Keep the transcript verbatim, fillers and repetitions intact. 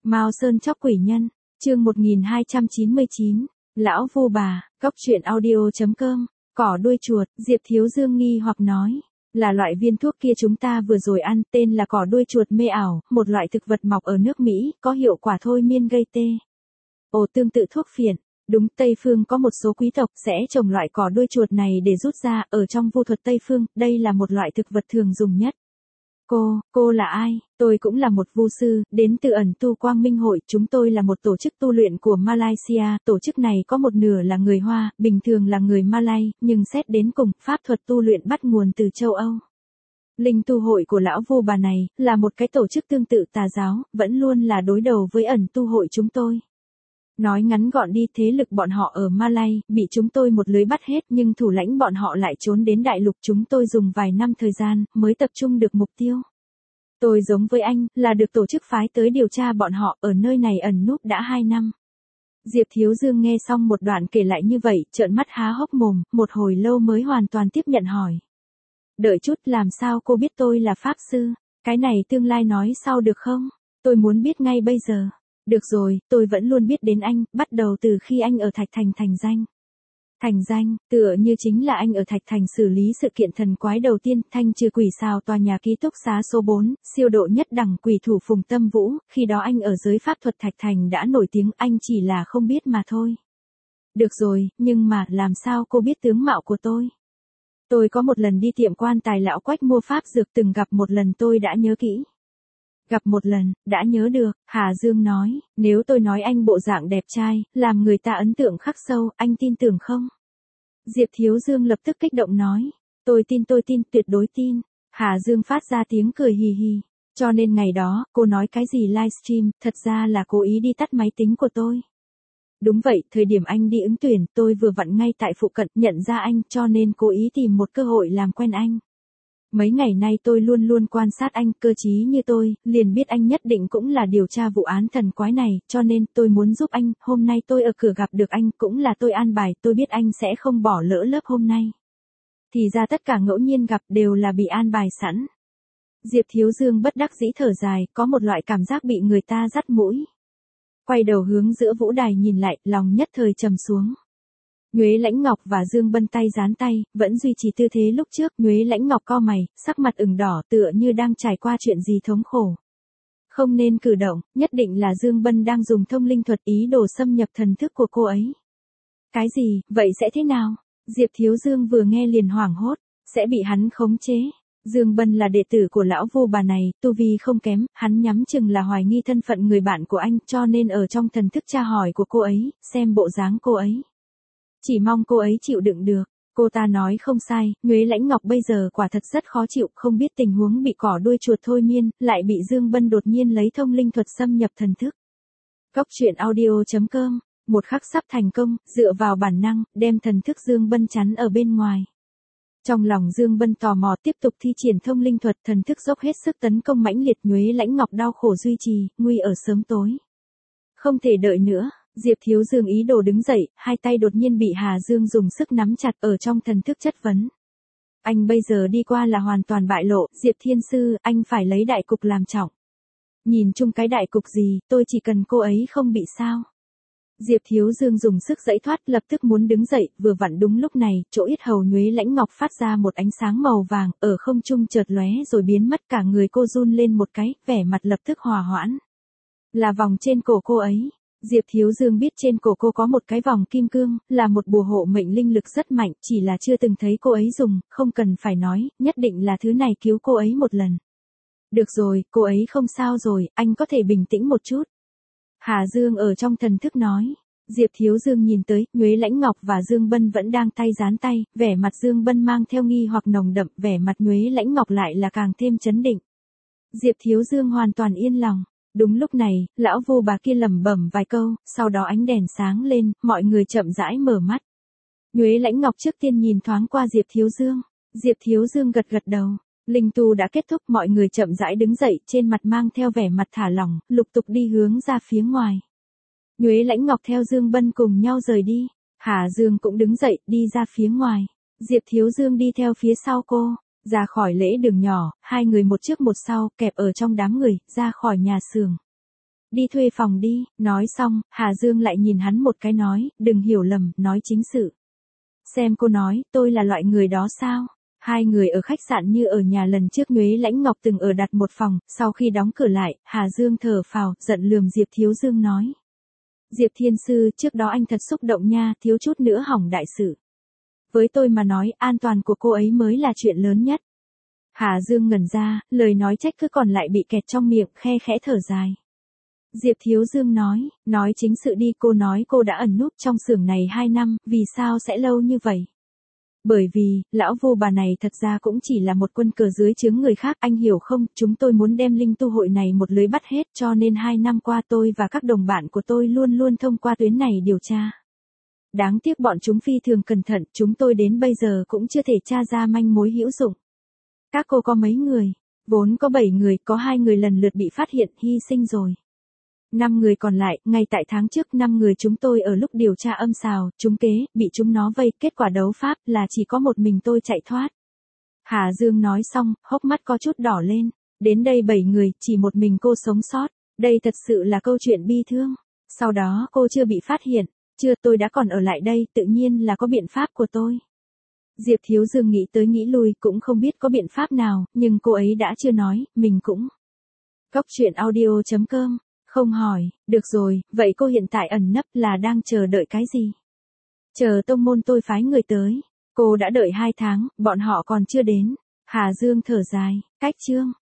Mao Sơn chóc quỷ nhân, chương một nghìn hai trăm chín mươi chín, lão Vu bà, cóc truyện audio chấm com, cỏ đuôi chuột, Diệp Thiếu Dương nghi hoặc nói, là loại viên thuốc kia chúng ta vừa rồi ăn, tên là cỏ đuôi chuột mê ảo, một loại thực vật mọc ở nước Mỹ, có hiệu quả thôi miên gây tê. Ồ, tương tự thuốc phiện. Đúng, Tây Phương có một số quý tộc sẽ trồng loại cỏ đuôi chuột này để rút ra, ở trong vu thuật Tây Phương, đây là một loại thực vật thường dùng nhất. Cô, cô là ai? Tôi cũng là một vu sư, đến từ ẩn tu Quang Minh Hội, chúng tôi là một tổ chức tu luyện của Malaysia, tổ chức này có một nửa là người Hoa, bình thường là người Malay, nhưng xét đến cùng, pháp thuật tu luyện bắt nguồn từ châu Âu. Linh tu hội của lão Vu bà này, là một cái tổ chức tương tự tà giáo, vẫn luôn là đối đầu với ẩn tu hội chúng tôi. Nói ngắn gọn đi, thế lực bọn họ ở Malay, bị chúng tôi một lưới bắt hết nhưng thủ lãnh bọn họ lại trốn đến đại lục chúng tôi dùng vài năm thời gian, mới tập trung được mục tiêu. Tôi giống với anh, là được tổ chức phái tới điều tra bọn họ, ở nơi này ẩn núp đã hai năm. Diệp Thiếu Dương nghe xong một đoạn kể lại như vậy, trợn mắt há hốc mồm, một hồi lâu mới hoàn toàn tiếp nhận hỏi. Đợi chút, làm sao cô biết tôi là pháp sư? Cái này tương lai nói sau được không? Tôi muốn biết ngay bây giờ. Được rồi, tôi vẫn luôn biết đến anh, bắt đầu từ khi anh ở Thạch Thành thành danh. Thành danh, tựa như chính là anh ở Thạch Thành xử lý sự kiện thần quái đầu tiên, thanh trừ quỷ xào tòa nhà ký túc xá số bốn, siêu độ nhất đẳng quỷ thủ Phùng Tâm Vũ, khi đó anh ở giới pháp thuật Thạch Thành đã nổi tiếng, anh chỉ là không biết mà thôi. Được rồi, nhưng mà, làm sao cô biết tướng mạo của tôi? Tôi có một lần đi tiệm quan tài lão Quách mua pháp dược, từng gặp một lần tôi đã nhớ kỹ. Gặp một lần, đã nhớ được, Hà Dương nói, nếu tôi nói anh bộ dạng đẹp trai, làm người ta ấn tượng khắc sâu, anh tin tưởng không? Diệp Thiếu Dương lập tức kích động nói, tôi tin tôi tin, tuyệt đối tin. Hà Dương phát ra tiếng cười hì hì, cho nên ngày đó, cô nói cái gì livestream, thật ra là cố ý đi tắt máy tính của tôi. Đúng vậy, thời điểm anh đi ứng tuyển, tôi vừa vặn ngay tại phụ cận, nhận ra anh, cho nên cố ý tìm một cơ hội làm quen anh. Mấy ngày nay tôi luôn luôn quan sát anh, cơ trí như tôi, liền biết anh nhất định cũng là điều tra vụ án thần quái này, cho nên tôi muốn giúp anh, hôm nay tôi ở cửa gặp được anh, cũng là tôi an bài, tôi biết anh sẽ không bỏ lỡ lớp hôm nay. Thì ra tất cả ngẫu nhiên gặp đều là bị an bài sẵn. Diệp Thiếu Dương bất đắc dĩ thở dài, có một loại cảm giác bị người ta dắt mũi. Quay đầu hướng giữa vũ đài nhìn lại, lòng nhất thời trầm xuống. Nhuế Lãnh Ngọc và Dương Bân tay dán tay, vẫn duy trì tư thế lúc trước, Nhuế Lãnh Ngọc cau mày, sắc mặt ửng đỏ tựa như đang trải qua chuyện gì thống khổ. Không nên cử động, nhất định là Dương Bân đang dùng thông linh thuật ý đồ xâm nhập thần thức của cô ấy. Cái gì, vậy sẽ thế nào? Diệp Thiếu Dương vừa nghe liền hoảng hốt, sẽ bị hắn khống chế. Dương Bân là đệ tử của lão Vu bà này, tu vi không kém, hắn nhắm chừng là hoài nghi thân phận người bạn của anh, cho nên ở trong thần thức tra hỏi của cô ấy, xem bộ dáng cô ấy. Chỉ mong cô ấy chịu đựng được. Cô ta nói không sai, Nhuế Lãnh Ngọc bây giờ quả thật rất khó chịu, không biết tình huống bị cỏ đuôi chuột thôi miên, lại bị Dương Bân đột nhiên lấy thông linh thuật xâm nhập thần thức. Cóc truyện audio chấm com, một khắc sắp thành công, dựa vào bản năng, đem thần thức Dương Bân chắn ở bên ngoài. Trong lòng Dương Bân tò mò tiếp tục thi triển thông linh thuật, thần thức dốc hết sức tấn công mãnh liệt, Nhuế Lãnh Ngọc đau khổ duy trì, nguy ở sớm tối. Không thể đợi nữa. Diệp Thiếu Dương ý đồ đứng dậy, hai tay đột nhiên bị Hà Dương dùng sức nắm chặt ở trong thần thức chất vấn. Anh bây giờ đi qua là hoàn toàn bại lộ, Diệp Thiên Sư, anh phải lấy đại cục làm trọng. Nhìn chung cái đại cục gì, tôi chỉ cần cô ấy không bị sao. Diệp Thiếu Dương dùng sức giãy thoát, lập tức muốn đứng dậy, vừa vặn đúng lúc này, chỗ yết hầu Nhuế Lãnh Ngọc phát ra một ánh sáng màu vàng, ở không trung chợt lóe rồi biến mất, cả người cô run lên một cái, vẻ mặt lập tức hòa hoãn. Là vòng trên cổ cô ấy. Diệp Thiếu Dương biết trên cổ cô có một cái vòng kim cương, là một bùa hộ mệnh linh lực rất mạnh, chỉ là chưa từng thấy cô ấy dùng, không cần phải nói, nhất định là thứ này cứu cô ấy một lần. Được rồi, cô ấy không sao rồi, anh có thể bình tĩnh một chút. Hà Dương ở trong thần thức nói. Diệp Thiếu Dương nhìn tới, Nhuế Lãnh Ngọc và Dương Bân vẫn đang tay dán tay, vẻ mặt Dương Bân mang theo nghi hoặc nồng đậm, vẻ mặt Nhuế Lãnh Ngọc lại là càng thêm chấn định. Diệp Thiếu Dương hoàn toàn yên lòng. Đúng lúc này, lão Vu bà kia lẩm bẩm vài câu, sau đó ánh đèn sáng lên, mọi người chậm rãi mở mắt. Nhuế Lãnh Ngọc trước tiên nhìn thoáng qua Diệp Thiếu Dương. Diệp Thiếu Dương gật gật đầu. Linh tu đã kết thúc, mọi người chậm rãi đứng dậy, trên mặt mang theo vẻ mặt thả lỏng, lục tục đi hướng ra phía ngoài. Nhuế Lãnh Ngọc theo Dương Bân cùng nhau rời đi. Hà Dương cũng đứng dậy, đi ra phía ngoài. Diệp Thiếu Dương đi theo phía sau cô. Ra khỏi lễ đường nhỏ, hai người một trước một sau, kẹp ở trong đám người, ra khỏi nhà xưởng. Đi thuê phòng đi, nói xong, Hà Dương lại nhìn hắn một cái nói, đừng hiểu lầm, nói chính sự. Xem cô nói, tôi là loại người đó sao? Hai người ở khách sạn như ở nhà lần trước Nhuế Lãnh Ngọc từng ở đặt một phòng, sau khi đóng cửa lại, Hà Dương thở phào, giận lườm Diệp Thiếu Dương nói. Diệp Thiên Sư, trước đó anh thật xúc động nha, thiếu chút nữa hỏng đại sự. Với tôi mà nói, an toàn của cô ấy mới là chuyện lớn nhất. Hà Dương ngẩn ra, lời nói trách cứ còn lại bị kẹt trong miệng, khe khẽ thở dài. Diệp Thiếu Dương nói, nói chính sự đi, cô nói cô đã ẩn núp trong xưởng này hai năm, vì sao sẽ lâu như vậy? Bởi vì, lão vô bà này thật ra cũng chỉ là một quân cờ dưới trướng người khác, anh hiểu không, chúng tôi muốn đem linh tu hội này một lưới bắt hết, cho nên hai năm qua tôi và các đồng bạn của tôi luôn luôn thông qua tuyến này điều tra. Đáng tiếc bọn chúng phi thường cẩn thận, chúng tôi đến bây giờ cũng chưa thể tra ra manh mối hữu dụng. Các cô có mấy người? Vốn có bảy người, có hai người lần lượt bị phát hiện, hy sinh rồi. Năm người còn lại, ngay tại tháng trước năm người chúng tôi ở lúc điều tra âm xào, chúng kế, bị chúng nó vây, kết quả đấu pháp là chỉ có một mình tôi chạy thoát. Hà Dương nói xong, hốc mắt có chút đỏ lên, đến đây bảy người, chỉ một mình cô sống sót, đây thật sự là câu chuyện bi thương. Sau đó cô chưa bị phát hiện, chưa, tôi đã còn ở lại đây, tự nhiên là có biện pháp của tôi. Diệp Thiếu Dương nghĩ tới nghĩ lui cũng không biết có biện pháp nào, nhưng cô ấy đã chưa nói, mình cũng. Cóc truyện audio chấm com. Không hỏi, được rồi, vậy cô hiện tại ẩn nấp là đang chờ đợi cái gì? Chờ tông môn tôi phái người tới. Cô đã đợi hai tháng, bọn họ còn chưa đến. Hà Dương thở dài, cách chương.